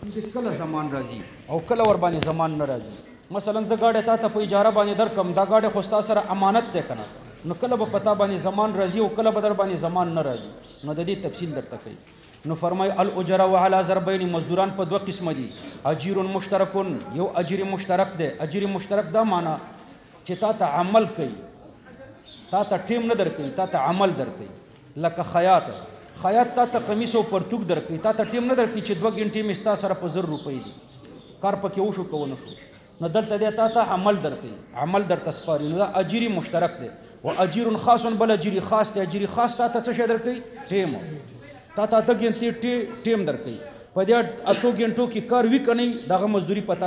د کله زمان راځي او کله ور باندې زمان نه راځي. مثلا زه گاډی تا ته په اجاره باندې درکم، دا گاډی خو ستا سره امانت دی کنه، نو کله به پتا باندې زمان راځي او کله به در باندې زمان نه راځي. نو د دې تفصیل درته کوي. نو فرمای الاجره وعلى ضربین، مزدوران په دوه قسم دي. اجیر مشترک، یو اجیر مشترک دی. اجیر مشترک دا معنا چې تا ته عمل کوي، تا ته ټیم نه درکوي، تا ته عمل درکوي. لکه خیاط تا ته قمیص او پرتوک درکوي، تا ته ټیم نه درکوي چې 2 غنټې مې ستا سره په 1000 روپۍ دي، کار پکې وشو که ونه شو. نو دلته دی تا ته عمل درکوي، عمل درته سپاري. نو دا اجیر مشترک دی. و اجیر خاص، بل اجیر خاص دی. اجیر خاص تا ته څه شی درکوي؟ ټیم. تا ته 8 غنټې ټیم درکوي. په دې 8 غنټو کې کار وی کني دغه مزدوري پتا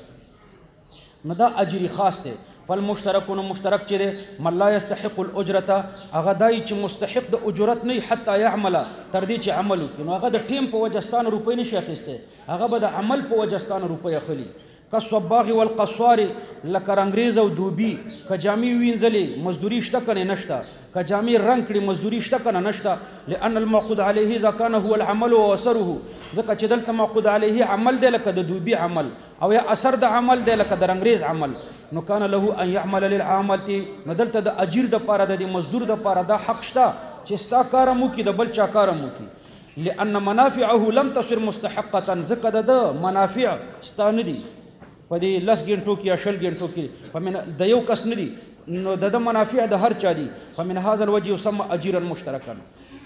راځي. نو دا اجیر خاص دی. فالمشترکون، مشترک چې دی من لا يستحق الاجرته، هغه دای چې مستحق د اجرت نه حتی يعمل، تر دې چې عمل وکړي. نو هغه د ټیم په وجستان روپۍ نشي اخیسته، هغه به د عمل په وجستان روپۍ اخلي. کالصباغ والقصار، لکه رنګریز او دوبي. که جامې وینځلې مزدوري شته کنه نشته، که جامې رنګ کړي مزدوري شته کنه نشته. لأن المعقود عليه اذا كان هو العمل واثره، ځکه چې دلته معقود عليه عمل دی لکه د دوبي عمل، او یا اثر د عمل دی لکه د رنګریز عمل. نو کان له ان يعمل للعامل، نو دلته د اجیر د پاره د مزدور د پاره دا حق شته چې ستا کار مو کې د بل چا کار مو کې. لأن منافعه لم تصر مستحقه، ځکه د منافع ستانه دي په دې 10 غنټو کې یا 20 غنټو کې، فمن د یو کس نه دي، نو د منافع د هر چا دي. فمن هذا الوجه يسمى اجيرا مشتركا.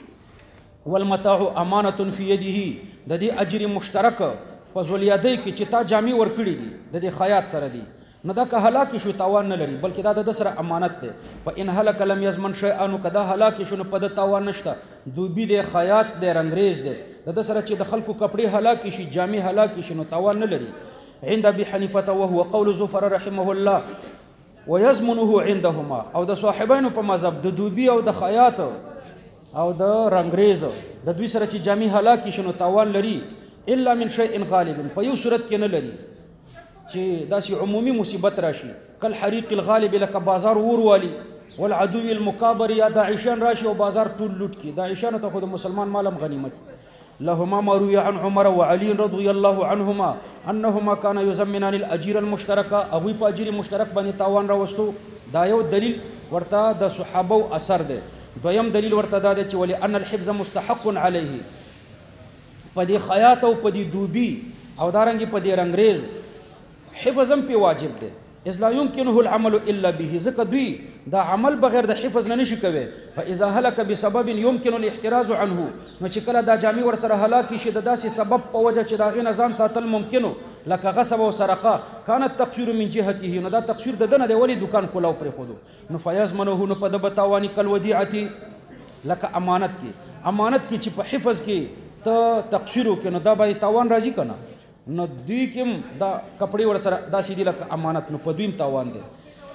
والمتاع امانه في يده، د دې اجر مشترک په زولیادۍ کې چې تا جامې ورکړي دي د دې خیاط سره دي، نو دا که هلاک شو تاوان نه لري، بلکې دا د سره امانت دی. فان هلك لم يضمن شيئا، نو کدا هلاک شو نو په د تاوان نشته. دوبي دی، خیاط دی، رنګریز دی، د سره چې د خلکو کپڑے هلاک شي، جامې هلاک شي، نو تاوان نه لري. عند ابي حنيفه وهو قول زفر رحمه الله ويضمنه عندهما، او د صاحبینو په مذهب د دوبي او د خیاط او د رنګریز د دوی سره چې جامې هلاک شي نو تاوان لري. الا من شيء غالب، په یو صورت کې نه لري چې داسې عمومي مصیبت راشي، کل حریق الغالب، لکه بازار ور والی، والعدو المکابر، یا داعشان راشي او بازار ټول لوټ کی. داعشانو ته خو د مسلمان مالم غنیمت. لهما ما روي عن عمر وعلي رضي الله عنهما انهما كان يزمنان الاجير المشترك، ابوی په اجیر مشترک باندې تاوان راوستو. دا یو دلیل ورته د صحابه اثر دی. دویم دلیل ورته دا دی چې ولي ان الحفظ مستحق عليه، په دې خیاط او په دې دوبي او دارنګ په دې رنګریز حفظم په واجب دی. اذ لا يمكنه العمل الا به، ځکه دوی دا عمل بغیر د حفظ نه نشي کوي. فاذا هلك بسبب يمكن الاحتراز عنه، نو چې کله دا جامع ور سره هلاک شي د داسې سبب په وجه چې دا غي نزان ساتل ممکنو، لکه غصب او سرقه، كانت تقصير من جهته، نو دا تقصير د دنه دی ولی دکان کولاو پر خودو. نو فیضمنه، نو په د بتاوانی کل ودیعتی، لکه امانت کې، امانت کې چې په حفظ کې ته تقصیر وکې نو دا باندې تاوان راځي کنه. نو دوی کې دا کپڑے ور سره دا سیدی لکه امانت، نو په دویم تاوان دی.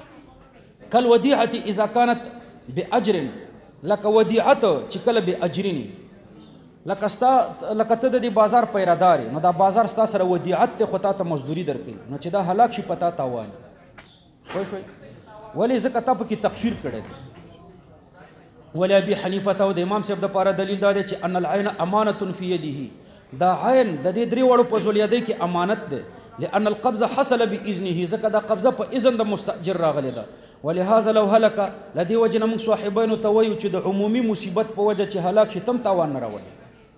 کل ودیعتی اذا كانت باجر، لکه ودیعت چې کله باجرنی، لکه ته د بازار پیرادار، نو دا بازار ستا سره ودیعت ته خطا ته مزدوری درکې، نو چې دا هلاک شي پتا تاوان. وای ولی ځکه تا په کې تقصیر کړی دی. ولی ابي حنیفه او د امام صاحب د پاره دلیل دا دی چې ان العين امانه في يده، دا عین د دې درې وړو په زولیادۍ کې امانت ده. لأن القبض حصل بإذنه، ځکه دا قبضه په اذن د مستاجر راغلی ده. ولهذا لو هلك، لدی وجنه موږ صاحبینو ته وایو چې د عمومي مصیبت په وجه چې هلاک شي تم تاوان نه راولي.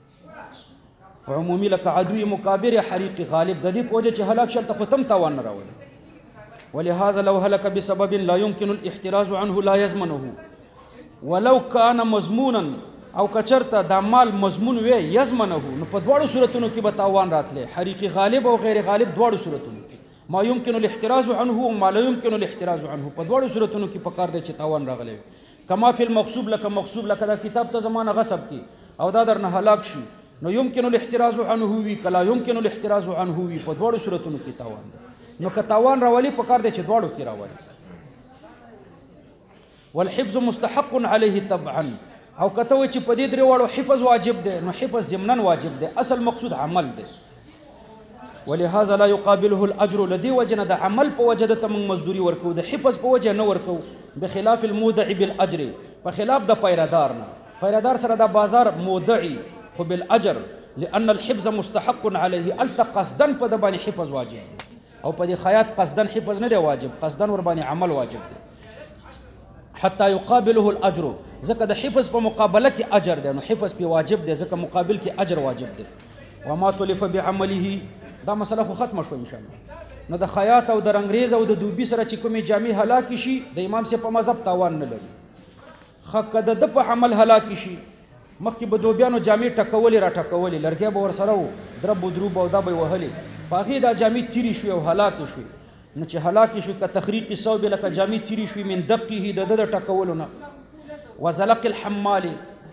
عمومي لکه عدو مکابر، حریق غالب، د دې په وجه چې هلاک شي ته تم تاوان نه راولي. ولهذا لو هلك بسبب لا يمكن الاحتراز عنه لا يضمنه، ولو كان مضمونا، او کچرته د مال مضمون وي یضمنه، نو په دواړو صورتونو کې به تاوان راتله، حریق غالب او غیر غالب دواړو صورتونو کې. ما يمكن الاحتراز عنه وما لا يمكن الاحتراز عنه، په دواړو صورتونو کې پکار دی چې تاوان راغلی. کما فی المغصوب، لکه مغصوب، لکه دا کتاب ته زمانه غصب کی او دا درنه هلاک شي، نو يمكن الاحتراز عنه وی کلا يمكن الاحتراز عنه وی، په دواړو صورتونو کې تاوان دی. نو که تاوان راولي پکار دی چې دواړو کې راولي. والحفظ مستحق عليه طبعا، او کته و چې په دې درې وړو حفظ واجب دی، نو حفظ ضمنن واجب دی، اصل مقصود عمل دی. ولهذا لا يقابله الاجر، لدی وجنه د عمل په وجه د تم مزدوری ورکو، د حفظ په وجه نه ورکو. بخلاف المودع بالاجر، په خلاف د پیرادار نه، پیرادار سره د بازار مودعي خو بالاجر، لأن الحفظ مستحق عليه الته قصدا په د باندې حفظ واجب دی او په دې خیاط قصدا حفظ نه دی واجب قصدا ور باندې عمل واجب دی حتى يقابله الاجر ځکه د حفظ په مقابله کې اجر دی نو حفظ په واجب دی ځکه مقابل کې اجر واجب دی وما تلف بعمله دا مسله خو ختم شو ان شاء الله نو د خیاط او د رنگریز او د دوبي سره چې کومې جامې هلاک شي د امام سي په مذهب تاوان نه لري خکه د په عمل هلاک شي مخکې به دوبیانو جامې ټکولې را ټکولې لرګي به ورسره و درب و دروب او دا به وهلې په هغې دا جامې څیرې شوې او هلاکې شوې نو چې هلاکې شوې که تخریق صوب لکه جامې څیرې شوې من دقه د ده د ټکولو نه وزلق الحمال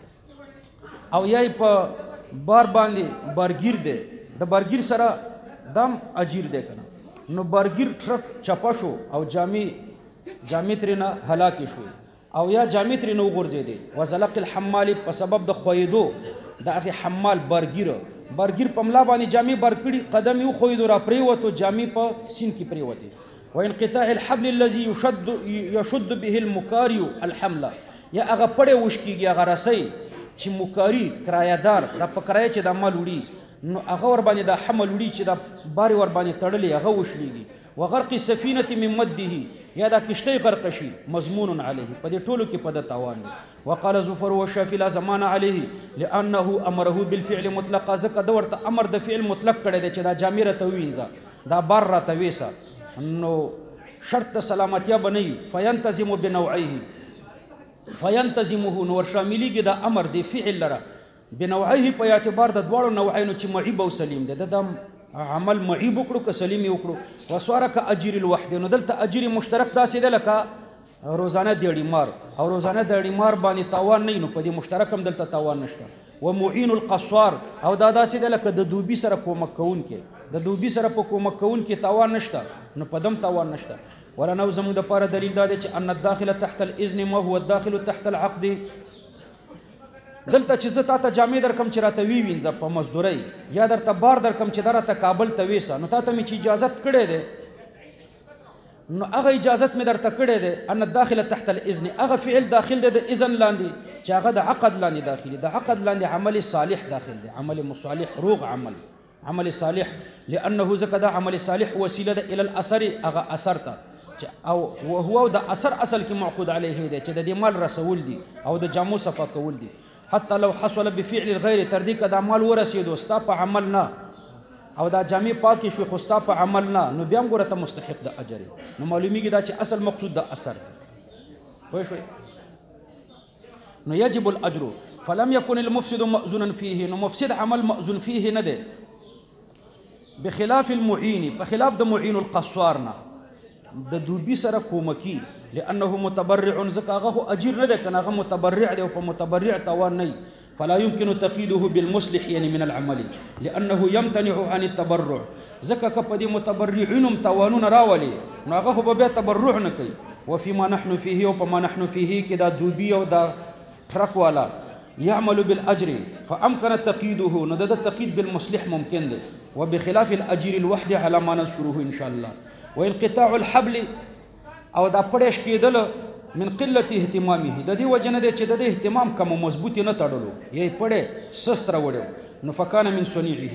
او یا په بار باندې بارګیر دی د بارګیر سره دام اجیر دی که نه نو بارګیر ټرک چپه شو او جامې ترېنه هلاکې شوې او یا جامې ترېنه وغورځېدې وزلق الحمال په سبب د ښویېدو د هغې حمال بارګیر په ملا باندې جامې بار کړي قدم یې وښویېدو را پرېوتو جامې په سین کې پرېوتې وانقطاع الحبل الذي يشد به المکاري الحمله یا هغه پړی وشکېږي هغه رسۍ چې مکاري کرایهدار دا په کرایه چې دا مال وړي نو هغه ور باندې دا حمل وړي چې دا بارې ور باندې تړلې هغه وشلېږي وغرق السفینة من مده یا دا کشتۍ غرق شي مضمون علیه په دې ټولو کې په ده تاوان دی وقال زفر والشافعي لا زمان عليه لأنه امره بالفعل مطلقا ځکه ده ورته امر د فعل مطلق کړی دی چې دا جامې راته ووینځه دا بار راته ویسه نو شرط سلامتیا به نه وي فینتظم بنوعیه فینتظمه نو ورشاملیږي دا امر دی فعل لره بنوعیه په اعتبار د دواړو نوعینو چې معیب او سلیم دی د عمل معیب وکړو که سلیم یې وکړو وسواره که اجر الوحد نو دلته اجر مشترک داسې دی لکه روزانه دیړي مار او روزانه دیړي مار باندې تاوان نه وي نو په دې مشترک هم دلته تاوان نشته ومعین القصوار او دا داسې دی لکه د دوبي سره کومک کوونکی د دوبي سره په کومک کوونکي تاوان نشته نو په دم تاوان نشته ولنو زموږ دپاره دلیل دا دی چې ان الداخل تحت الاذن ما هو الداخل تحت العقد دلته چې زه تا ته جامې درکم چې راته ووینځه په مزدورۍ یا درته بار درکم چې دا راته کابل ته ویسه نو تا ته مې چې اجازت کړی دی نو هغه اجازت مې درته کړی دی ان الداخل تحت الاذن هغه فعل داخل دی د اذن لاندې چې هغه د عقد لاندې داخلي د عقد لاندې عمل صالح داخل دی عمل مصالح روغ عمل صالح لانه ځکه دا عمل صالح وسیله ده الى الاثر هغه اثر ته او وهو د اثر اصل کې معقود علیه دی چې د دې مال رسول دي او د جامو صفا کول دي حتی لو حصل بفعل الغیر تر دې که دا مال ورسېدو ستا په عمل نه او دا جامې پاکې شوې خو ستا په عمل نه نو بیا هم ګوره ته مستحق د اجر نو معلومیږي دا چې اصل مقصود د اثر پوه شوې نو یجب الاجر فلم يكن المفسد مأذونا فيه نو مفسد عمل مأذون فيه نه دی بخلاف المعین په خلاف د معین القصوار نه د دوبي سره کومکی لانه متبرع ځکه هغه اجیر نه دی که هغه متبرع دی او په متبرع تاوان نه فلا يمكن تقييده بالمصلح يعني من العمل لانه يمتنع عن التبرع ځکه که په دې متبرعینو هم تاوانونه راولي نو هغه خو به بیا تبرع نه کوي وفيما نحن فيه او په ما نحن فيه کې دا دوبي او دا ټرک والا يعمل بالاجر فامكن تقييده نو د تقييد بالمصلح ممکن دی وبخلاف الاجر الوحد على ما نذكره ان شاء الله وانقطاع الحبل او دا پړیش کېدل من قلت اهتمامه د دې وجه نه دی چې د دې اهتمام کم مضبوطي نه تړلو یې پړی سست راوړی نو فکان من صنیعه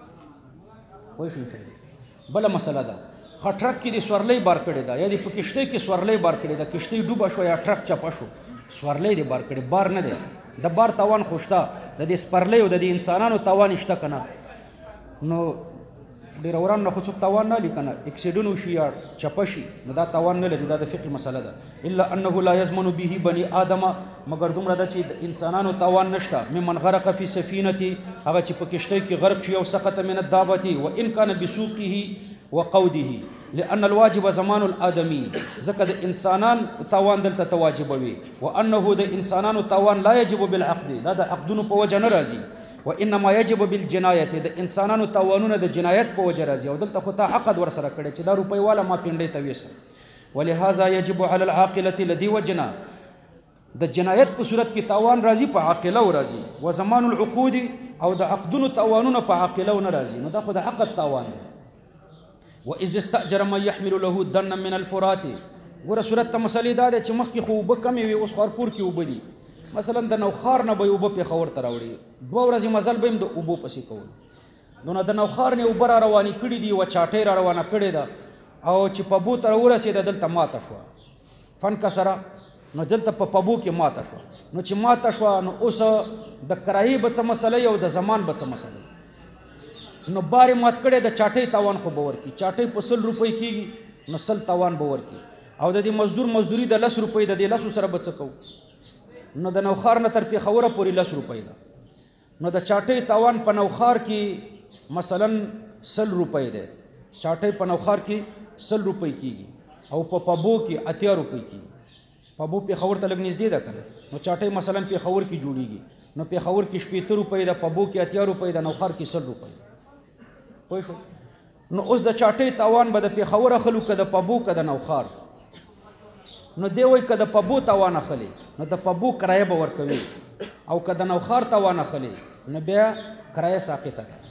وایي شو بله مسله ده ټرک کې د سورلۍ بار کړې ده یا د په کشتۍ کې سورلۍ بار کړې ده کشتۍ ډوبه شوه یا ټرک چپه شو سورلۍ دې بار کړې بار نه دی د بار تاوان خو شته د دې سپرلۍ او د دې انسانانو تاوان شته که نه نو ډېر وران نه خو څوک تاوان نه لري که نه اکسیډن وشي یا چپه شي نو دا تاوان نه لري دا د فقه مسله ده الا انه لا یضمن به بني آدم مګر دومره ده چې د انسانانو تاوان نشته ممن غرق فی سفینتي هغه چې په کشتۍ کې غرق شي او سقط من الدابة وان کان بسوقه وقوده لأن الواجب زمان الآدمي ځکه د انسانان تاوان دلته تواجبوي وانه د انسانانو تاوان لا يجب بالعقد دا د عقدونو په وجه نه راځي وانما يجب بالجنايه د انسانانو تاوانونه د جنایت په وجه راځي او دلته خو ته عقد ورسره کړی چې دا روپۍ والا ما پینډۍ ته ویسه ولهذا يجب على العاقله لدي وجنا د جنایت په صورت کې تاوان راځي په عاقله او راځي وزمان العقود او د عقدونو تاوانونه په عاقله او نه راځي نو دا خو د عقد تاوان دی واذ استاجر من يحمل له دنا من الفرات ګوره صورت ته مسلې دا دی چې مخکې خو اوبه کمې وي اوس خارپور کې اوبه دي مثلا د نوخار نه به یې اوبه پېښور ته راوړي 2 ورځې مزل به هم د اوبو پسې کول نو د نوخار نه اوبه را روانې کړي دي یوه چاټۍ را روانه کړې ده او چې پبو ته راورسېده دلته ماته شوه فنکسره نو دلته په پبو کې ماته شوه نو چې ماته شوه نو اوس د کرایې به څه مسله او د زمان به څه مسله نو بارې مات کړی د چاټۍ تاوان خو به ورکړي چاټۍ په 100 روپۍ کېږي نو 100 تاوان به ورکړي او د دې مزدوري د 10 روپۍ د دې 10 سره به څه کوو نو د نوخار نه تر پېښوره پورې 10 روپۍ ده نو د چاټۍ تاوان په نوخار کې مثلا 100 روپۍ دی چاټۍ په نوخار کې 100 روپۍ کېږي او په پبو کې 80 روپۍ کېږي پبو پېښور ته لږ نږدې ده که نه نو چاټۍ مثلا پېښور کې جوړېږي نو پېښور کې 80 روپۍ ده پبو کې 80 روپۍ ده نوخار کې 100 روپۍ پوه شو نو اوس د چاټۍ تاوان به د پېښور اخلو که د پبو که د نوخار نو دی وایي که د پبو تاوان اخلي نو د پبو کرایه به ورکوي او که د نوخار تاوان اخلي نو بیا کرایه ساقطه ده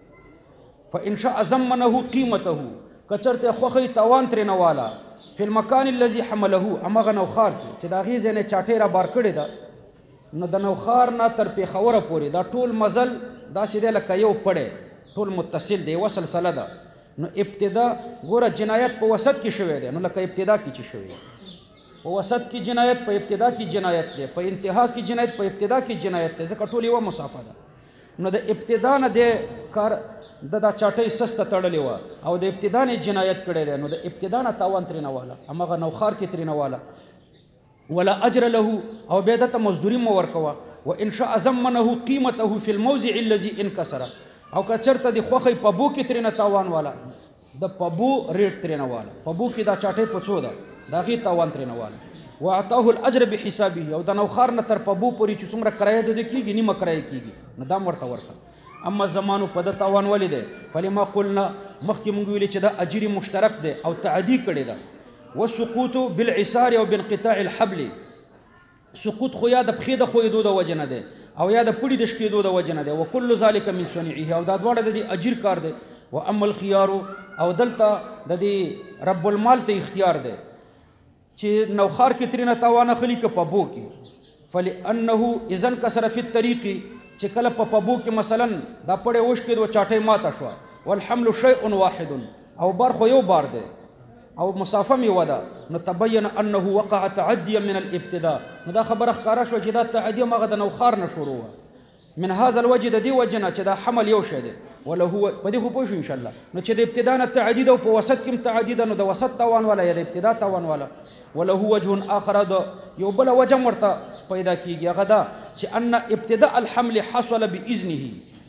فإن شاء ضمنه قیمته که چېرته خوښوي تاوان ترې نه واله فی المکان الذي حمله همغه نوخار کې چې د هغې ځای نه چاټۍ را بار کړې ده نو د نوخار نه تر پېښوره پورې دا ټول مزل داسې دی لکه یو پړی ټول متصل دی یوه سلسله ده نو ابتدا ګوره جنایت په وسط کې شوی دی نو لکه ابتدا کې چې شوی په وسط کې جنایت په ابتدا کې جنایت دی په انتها کې جنایت په ابتدا کې جنایت دی ځکه ټول یوه مسافه ده نو د ابتدا نه دې کار دا چاټۍ سسته تړلې وه او د ابتدا نه جنایت کړی دی نو د ابتدا نه تاوان ترې نه واله همغه نوخار کې ترې نه واله ولا اجر له او بیا دته مزدوري مو ورکوه وان شاء ضمنه قیمته فی الموضع الذي انکسر او که چېرته د خوښۍ پبو کې ترې نه تاوان واله د پبو ریټ ترې نه واله پبو کې دا چاټۍ په څو ده د هغې تاوان ترې نه واله واعطاه الاجر بحسابه او د نوخار نه تر پبو پورې چې څومره کرایه د ده کېږي نیمه کرایه کېږي نو دا هم ورته ورکړه اما زمانو په د تاوان ولې دی فلما قلنا مخکې موږ ویلي چې دا اجري مشترک دی او تعدي کړې ده والسقوط بالعسار او بانقطاع الحبل سقوط خو یا د پښې د ښویېدو د وجې نه دی او یا د پړي د شکېدو د وجې نه دی وکل ذلک من صنیعه او دا دواړه د دې اجر کار دی واما الخيار او دلته د دې رب المال ته اختیار دی چې نوخار کې ترې نه تاوان اخلي که په بو کې فلانه اذا انکسر فی الطریق چې کله په پبو کې مثلا دا پړی وشکېد و چاټۍ ماته شوه والحمل شیء واحد او بار خو یو بار دی او مسافه مې وده نو تبین انه وقع تعدیا من الابتداء نو دا خبره ښکاره شوه چې دا تعدي همغه د نوخار نه شروع وه من هذا الوجه د دې وجه نه چې دا حمل یو شی دی وله هو په دې خو پوه شو انشاءالله نو چې د ابتدا نه تعدي ده او په وسط کې هم تعدي ده نو د وسط تاوان والا یا د ابتدا تاوان والا وله وجه آخر ده یو بله وجه هم ورته پیدا کېږي هغه ده چې ان ابتداء الحمل حصل باذنه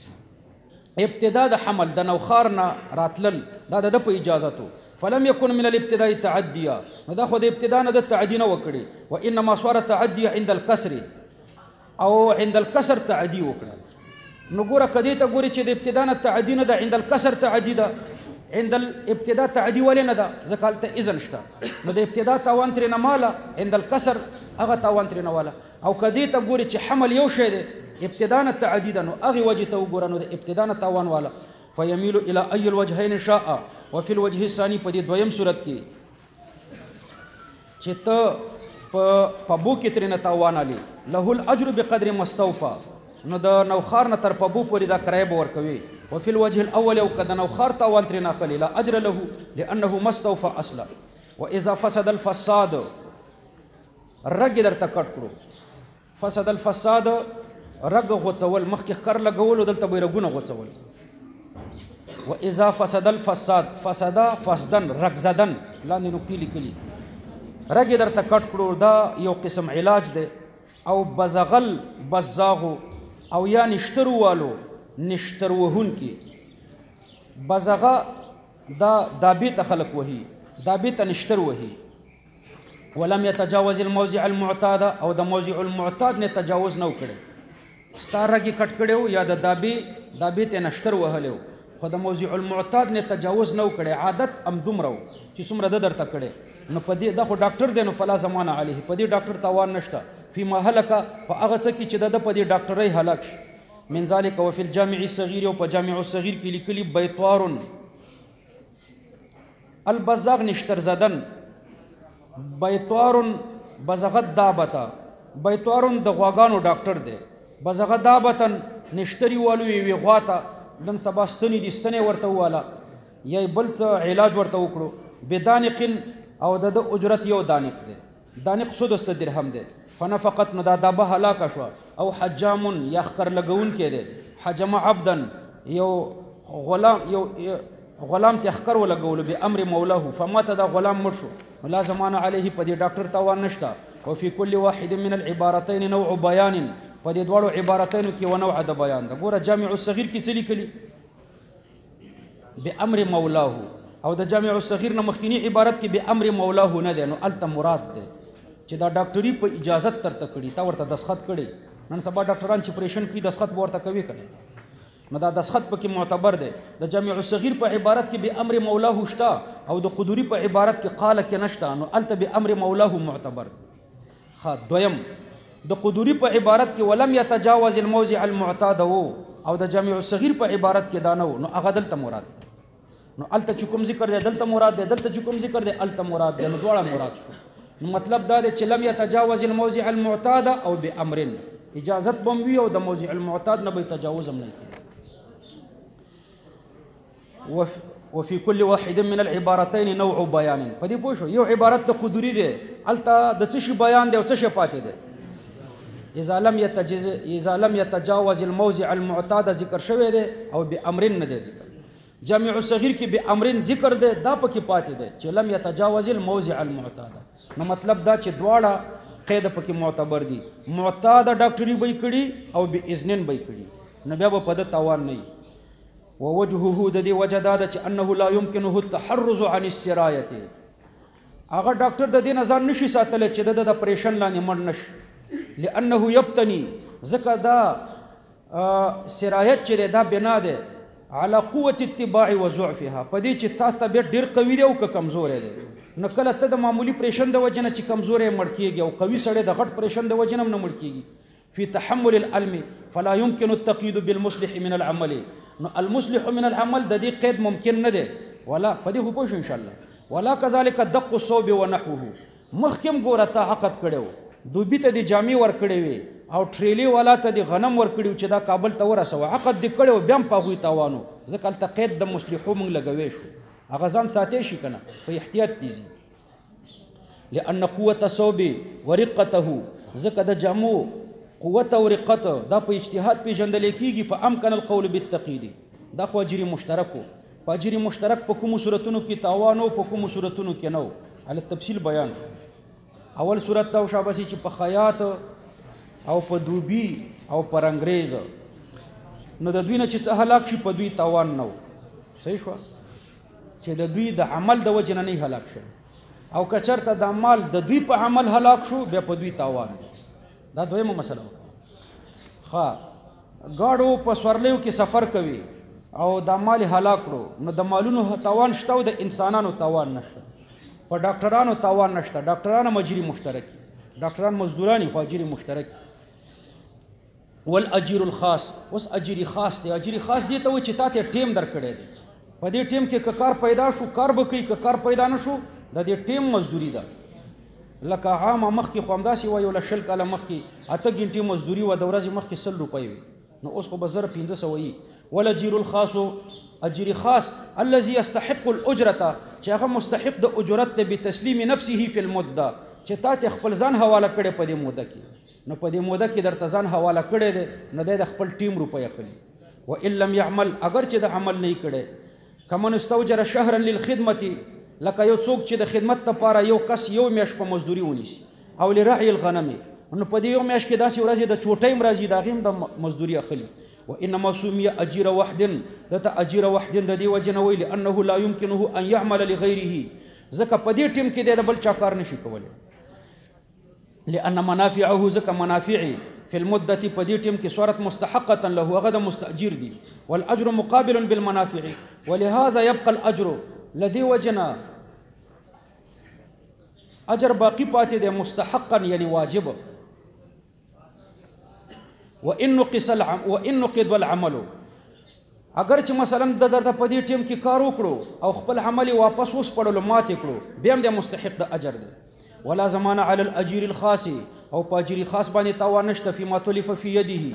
ابتدا د حمل د نوخار نه راتلل دا د په اجازتو فلم يكن من الابتداء تعديا نو دا خو د ابتدا نه د تعدي نه وکړي وانما صار تعدي عند الكسر او عند الكسر تعدي وکړه نو ګوره کدی ته ګوري چې د ابتدا نه تعدي نه ده عند الكسر تعدي ده عند الابتداء تعدي ولې نه ده ځکه هلته اذن شته نو د ابتدا تاوان ترې نه ماله عند الكسر هغه تاوان ترې نه واله او کدی ته ګوري چې حمل یو شی دی ابتدا نه تعدي ده نو هغې وجې ته وګوره نو د ابتدا نه تاوان واله فيميل الى اي الوجهين شاء وفي الوجه الثاني په دې دویم صورت کې چې ته په بو کې ترې نه تاوان علي له الاجر بقدر مستوفى نو د نوخار نه تر پبو پورې دا کرایه به ورکوي وفي الوجه الاول او که د نوخار تاوان ترې نه اخلي لا اجر له لانه مستوفى اصلا واذا فسد الفساد رګ درته کټ کړو فسد الفساد رګ غوڅول مخکې ښکر لګولو دلته به یې رګونه غوڅول واذا فسد الفساد فسد فسدن رګ زدن لاندې نقطې لیکلي رګ درته کټ کړو دا یو قسم علاج دی او بزغل بزاغو او یا نشتر والو نشتر وهونکي بزغه دا دابې ته خلق وهي دابې ته نشتر وهي ولم يتجاوز الموضع المعتاد او د موضع المعتاد نه تجاوز نه وکړي ستا رګې کټ کړی یا د دابې ته نشتر وهلی خو د موضع المعتاد نه تجاوز نه وکړي عادت هم دومره و چې څومره ده درته کړی نو په دې دا خو ډاکټر دی نو فلا زمانه علیه په دې ډاکټر تاوان نشته فيما هلك په هغه څه کې چې د په دې ډاکټرۍ هلاک شي من ذلك وفي الجامع الصغير او په جامع الصغير کې لیکلي بیطوار البزاغ نشتر زدن بیطوار بزغت دابتا بیتوارون د غواګانو ډاکټر دی بس هغه دا بتن نشتري والو یوې غوا ته نن سبا ستنې دي ستنې ورته وواله یا بل څه علاج ورته وکړو بدانقن او د اجرت یو دانق دی دانق سدس درهم دی فنفقت نو دا دابه هلاکه شوه او حجام یا ښکر لګونکی دی حجم عبدا یو غلام ته ښکر ولګولو بامر مولاه فمات دا غلام مړ شو لا زمان علیه په دې ډاکټر تاوان نشته وفي كل واحد من العبارتين نوع بيان په دې دواړو عبارتینو کې و نوع د بیان ده ګوره جامع الصغیر کې څه لیکلي بامر مولاه او د جامع الصغیر نه مخکینی عبارت کې بامر مولاه نه دی نو الته مراد دی چې دا ډاکټري په اجازت ترته کړي تا ورته دسخط کړي نن سبا ډاکټران چې پریشن کوي دسخط ورته کوي کړي نو دا دسخط پکې معتبر دی د جامع الصغیر په عبارت کې بامر مولاه شته او د قدوري په عبارت کې قال کې نشته نو الته بامر مولاه معتبر ها دویم د قدوري په عبارت کې ولم يتجاوز الموضع المعتاد او د جامع الصغیر په عبارت کې دانو نو هغه دلته مراد نو الته چې کوم ذکر دی دلته مراد دی دلته چې کوم ذکر دی الته مراد دی نو دواړه مراد شو نو مطلب دا دی چې لم يتجاوز الموضع المعتاد او بامر اجازت بموي او د موضع المعتاد نه به تجاوز هم نه وفي كل واحد من العبارتين نوع بيان په دې پوه شو یو عبارت د قدوري دی الته د څه شي بیان دی او څه شي پاتې دی اذا لم يتجاوز الموضع المعتاد ذکر شوی دی او بامر نه دی ذکر جامع الصغیر کې بامر ذکر دی دا پکې پاتې دی چې لم يتجاوز الموضع المعتاد نو مطلب دا چې دواړه قید پکې معتبر دي معتاد ډاکټري به کړي او باذن به کړي نو بیا به په د تاوان نه ووجهه د دې وجه دا ده چې انه لا يمكنه التحرز عن السرايه هغه ډاکټر د دې نه ځان نشي ساتلی چې د پریشن لاندې مړ نشي لانه يبتني ځکه دا سرایت چې دا بنا ده على قوه اتباع وضعفها په دې چې تاسو طبیعت ډیر قوي دی او که کمزور دی نو کله ته د معمولی پریشن د وجه نه چې کمزورې مړ کېږي او قوي سړی د غټ پریشن د وجه نه مړ کېږي في تحمل العلم فلا يمكن التقييد بالمصلح من العمل نو المصلح من العمل د دې قید ممکن نه دی ولا په دې هو پوه ان شاء الله ولا كذلك دق الصوب ونحوه مخکم ګوره ته عقد کړو دوبی ته د جامع ور کړی وي او ټریلی والا ته د غنم ور کړی چې دا کابل ته ورسوه عقد دې کړو بیا هم په هغوی تاوانو ځکه هلته قید د مصلحو موږ لګوی شو هغه ځان ساتلی شي که نه په احتیاط دي ځي لأن قوة صوب ورقته ځکه د جامو قوت او رقت دا په اجتهاد پیژندل کېږي فامکن القول بالتقید دا خو اجر مشترک په اجر مشترک په کومو صورتونو کې تاوان او په کومو صورتونو کې نو علي تفصیل بیان اول صورت دا شاباسي چې په خیاط او په دوبي او پر انګريز نو د دوی نه چې څه هلاک شي په دوی تاوان نو صحیح شو چې د دوی د عمل د وجه نه هلاک شي او کچرته د عمل د دوی په عمل هلاک شو بیا په دوی تاوان دا دویمه مسله ها گاډو په سورلیو کې سفر کوي او د مال هلاک کړو نو د مالونو تاوان شته او د انسانانو تاوان نشته په ډاکټرانو تاوان نشته ډاکټرانو مجری مشترک ډاکټران مزدورانی خو اجری مشترک والاجر الخاص اوس اجری خاص دی اجری خاص دی ته و چې تاسو ټیم درکړی دی په دې ټیم کې کار پیدا شو کار به کوي کار پیدا نشو د دې ټیم مزدوری ده لکه عامه مخکې خو همداسې وایي ولا شل کاله مخکې اته ګنټې مزدوري وه د ورځې مخکې 100 روپۍ وي نو اوس خو به 1500 وي والاجر الخاص اجر خاص الذي يستحق الاجره چې هغه مستحق د اجرت ته بتسلیم نفسه فی المده چې تاسو خپل ځان حواله کړي په دې موده کې نو په دې موده کې درته ځان حواله کړي دي نو د خپل ټیم روپۍ اخلي وان لم يعمل اگر چې د عمل نه کړي کمن استوجر شهرا للخدمه لکه یو څوک چې د خدمت لپاره یو کس یو میاشت په مزدوري ونیسي او لرعي الغنم نو په دې یو میاشت کې داسې ورځې د چوټۍ راځي د هغې هم د مزدوري اخلي وانما سمي اجير وحد دته اجير وحد د دې وجه نه ویل انه لا يمكنه ان يعمل لغيره ځکه په دې ټیم کې د بل چا کار نشي کولی لان منافعه ځکه منافعي في المدة په دې ټیم کې صورت مستحقه له هغه د مستاجر دي والاجر مقابل بالمنافع ولهذا يبقى الاجر لدی وجنا اجر باقی پاتې دی مستحقا یعنی واجب وان نقض العمل اگر چې مثلا د درته په دې ټیم کې کار وکړو او خپل عمل واپس اوس پړلو ماته کړو بیا هم د مستحق د اجر دی ولا زمان على الاجير الخاص او په اجري خاص باندې تاوان نشته فيما تلف في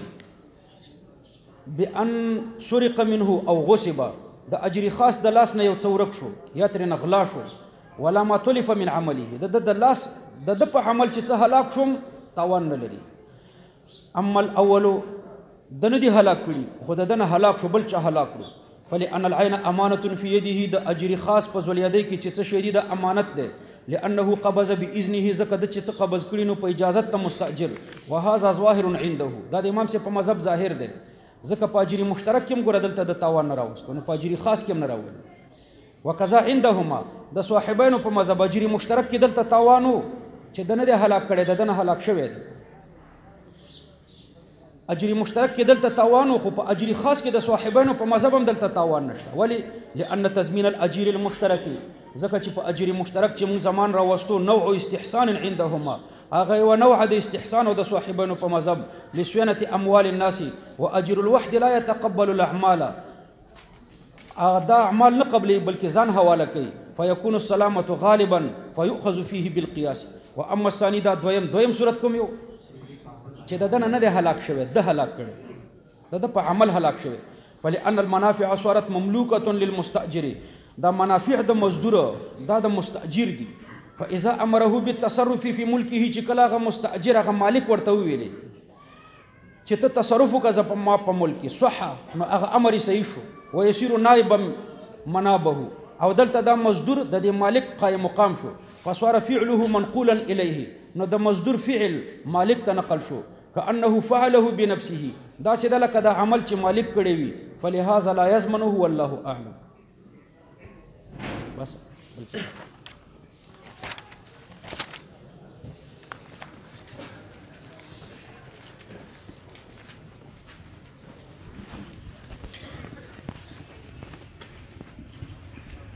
يده بأن سرق منه او غصب د اجري خاص د لاس نه یو څورک شو یا ترې نه غلا شو ولا ما تلف من عمله د لاس د په عمل چې څه هلاک شوم تاوان نه لري. اما الاول د نه دي هلاک کړي خو د نه هلاک شو بل چا هلاک کړو فلأن العين امانه في يده د اجري خاص په زولیدې کې چې څه شی د امانت ده لانه قبض باذنه زکه د چې څه قبض کړي نو په اجازه ته مستاجر وهذا ظاهر عنده دا د امام سے په مذهب ظاهر ده زکه په اجري مشترک کې ګور دلته د تاوان نه راوستو نو په اجري خاص کې نه راوړي وکذا عندهما د صاحبینو په مذهب اجري مشترک کې دلته تاوانو چې د نه د هلاک کړي د نه هلاک شوی دی اجري مشترک کې دلته تاوان خو په اجري خاص کې د صاحبینو په مذهب هم دلته تاوان نشته ولی لأن تضمین الاجر المشترک ځکه چې په اجري مشترک چې موږ زمان راوستو نوع استحسان عندهما هغه یو نوع د استحسان او د صاحبینو په مذهب لسوینه اموال الناس واجر الوحد لا يتقبل الاعمال دا اعمال نه قبلې بلکې ځان حواله کوي فيكون السلامه غالبا فيؤخذ فيه بالقياس واما الثاني دا دویم صورت کوم یو چې د دنه نه دی هلاک شوی د هلاک کړي د په عمل هلاک شوی فلأن المنافع صارت مملوکه للمستاجر دا منافع د مزدور دا د مستاجر دي فاذا امره بالتصرف في ملكه چې کله هغه مستاجر هغه مالک ورته ویلي چې ته تصرف وکړه په ما په ملک صح نو هغه امر صحیح شو ويصير نائبا منابه او دلته دا مزدور د دې مالک قائم مقام شو فصار فعله منقولا الیه نو د مزدور فعل مالک ته نقل شو كأنه فعله بنفسه دا سیده لکه دا عمل چې مالک کړی وي فلهذا لا يضمنه والله اعلم بس